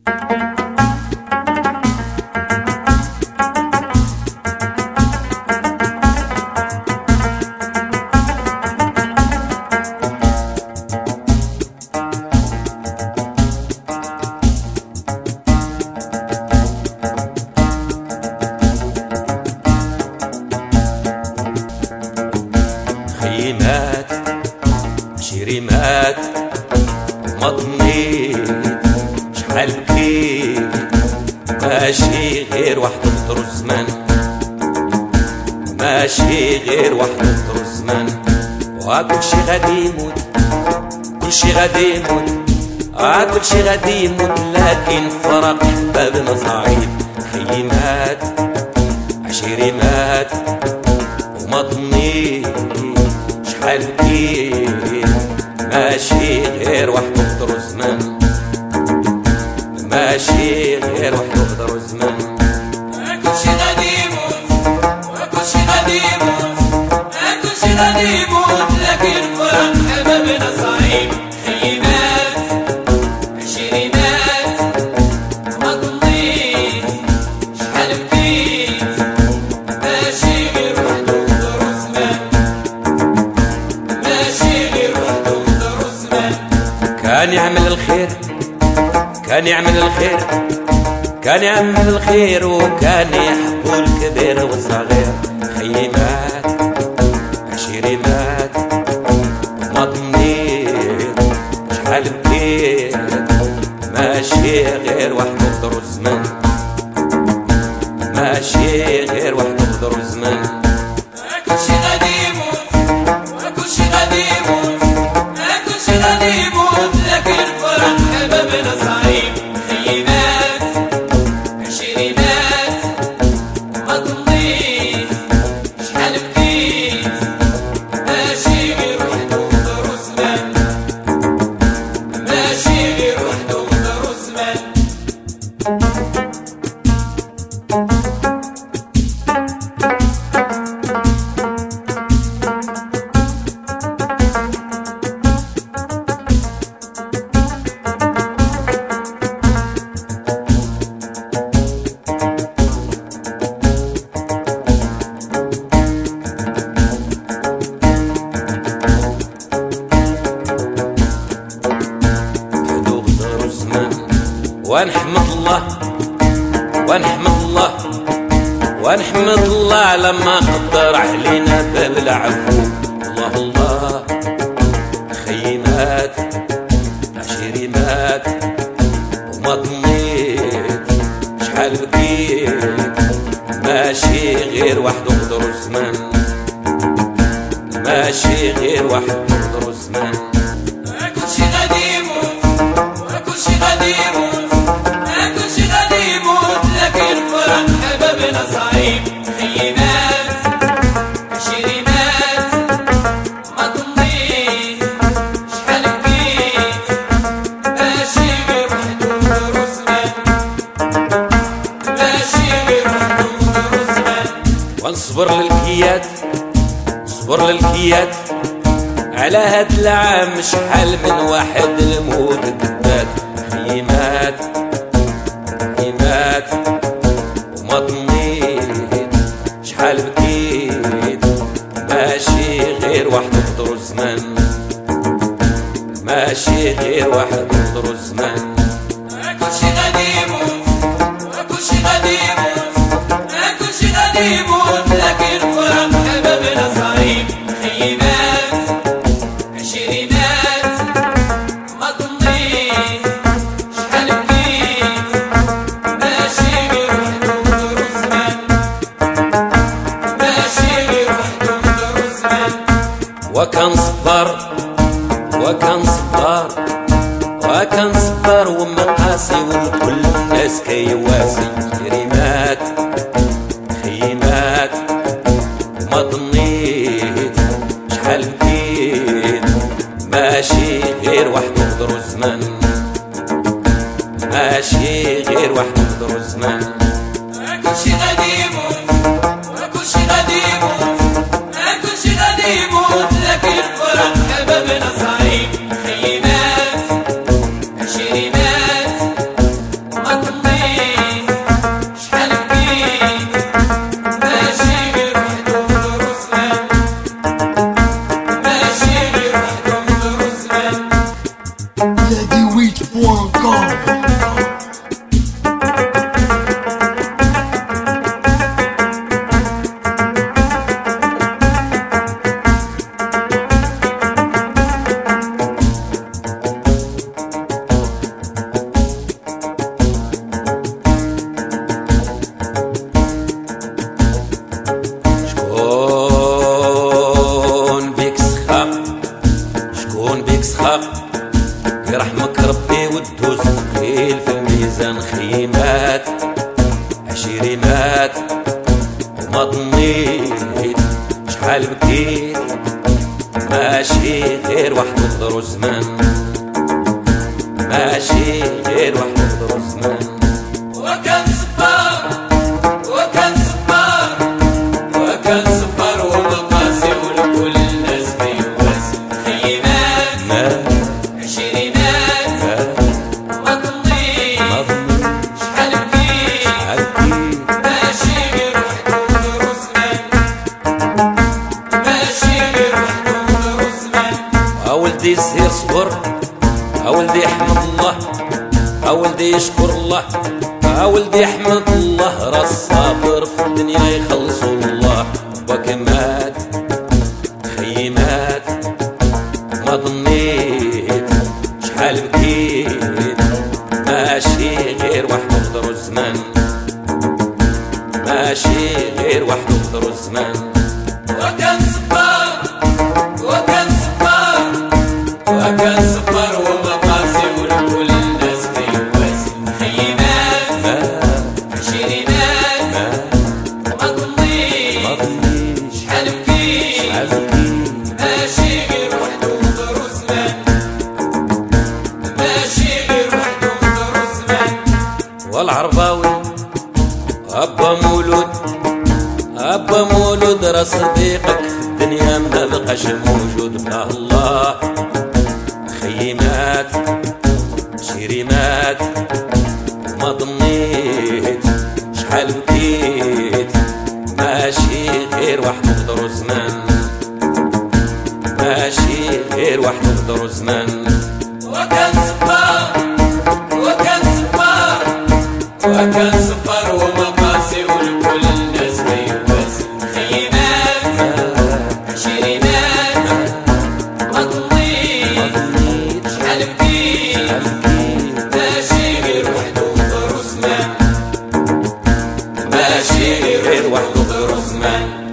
خيمات شريمات مضنيت شحال بكيت ماشي غير واحد نطر الزمان، ماشي غير واحد نطر الزمان. وكلشي غادي يموت، كلشي غادي يموت، كلشي غادي يموت، لكن فراق حبابنا صعيب. خيمات عشريمات ومضنيت شحال بكيت ماشي غير واحد نقدر الزمان، ماشي غير واحد نقدر الزمان. كلشي غادي يموت وكلشي غادي يموت، كلشي غادي يموت، لكن فراق حبابنا صعيب. خيمات عشرينات مضنيت شحال بكيت ماشي غير واحد نقدر الزمان، ماشي غير واحد نقدر الزمان. كان يعمل الخير، كان يعمل الخير، كان يعمل الخير، وكان يحبو الكبير والصغير. خيمات عشرينات مضنيت شحال بكيت ماشي غير واحد نقدر الزمان، ماشي غير واحد نقدر الزمان. كلشي غادي يموت وكلشي غادي يموت، كلشي غادي يموت، لكن فراق حبابنا صعيب. خيمات عشرينات مضنيت شحال بكيت ماشي غير واحد نقدر الزمان، ماشي غير واحد نقدر الزمان. ونحمد الله ونحمد الله ونحمد الله لما قدر علينا باب العفو. الله الله. خيمات عشرينات ومضنيت شحال بكيت ماشي غير واحد نقدر الزمان، ماشي غير واحد نقدر الزمان. كلشي غادي يموت وكلشي غادي يموت، كلشي غادي يموت، لكن فراق حبابنا صعيب. خيمات عشرينات مضنيت شحال بكيت ماشي غير واحد نقدر الزمان، ماشي غير واحد نقدر الزمان. ونصبر للكيات، صبر للكيات على هاد العام، شحال من واحد الموت دبات. خيمات خيمات ومضنيت شحال بكيت ماشي غير واحد نقدر الزمان، ماشي غير واحد نقدر الزمان. كلشي غادي يموت وكلشي غادي يموت، كلشي غادي يموت، لكن فراق حبابنا صعيب. خيمات عشرينات مضنيت شحال بكيت ماشي غير واحد نقدر الزمان، ماشي غير واحد نقدر الزمان. وكنصبر وكنصبر وكنصبر ومقاسي والكل الناس كيواسي. كريمات خيمات ومضنيت شحال بكيت ماشي غير واحد نقدر الزمان، ماشي غير واحد نقدر الزمان. كلشي غادي يموت وكلشي غادي يموت، كلشي غادي يموت، لكن فراق حبابنا صعيب. خيمات عشرينات DJWeech.com. شكون بيك سخاق يرحمك ربي وتدوز ثقيل في الميزان خيمات عشيرينات وما ضنيت شحال بكيت ماشي غير واحد يقدر زمان ماشي غير واحد يقدر زمان وكان صبار وكان صبار وكان صبار ومقاسي ولكل الناس بيواسي خيمات عشرينات ما تضيع شحال بكيت ماشي غير وحده ودور زمان ماشي غير وحده ودور زمان ولدي سير صبر ولدي احمد الله ولدي يشكر الله ولدي يحمد الله راس صابر في الدنيا يخلصوا الله ربك مات خيمات ما ظنيت شحال بكيت ماشي غير واحد يقدر الزمان ماشي غير واحد يقدر الزمان وكان صبار وكان صبار وكان صبار ومقاسي ولكل الناس بيواسي خيمات عشرينات ما تضيع شحال بكيت ماشي غير وحده ودور زمان ماشي غير وحده ودور زمان والعرباوي أبا مولود راس صديقك في الدنيا ما بقاش موجود بلا الله خيمات شيريمات ما ضنيت شحال بكيت ماشي غير واحد يقدر زمان ماشي غير واحد يقدر زمان وكان صبار وكان صبار وكان صبار ومقاسي ولكل الناس بيواسي خيمات عشرينات ما تضيع شحال بكيت ماشي غير وحده ودور زمان ماشي غير وحده ودور زمان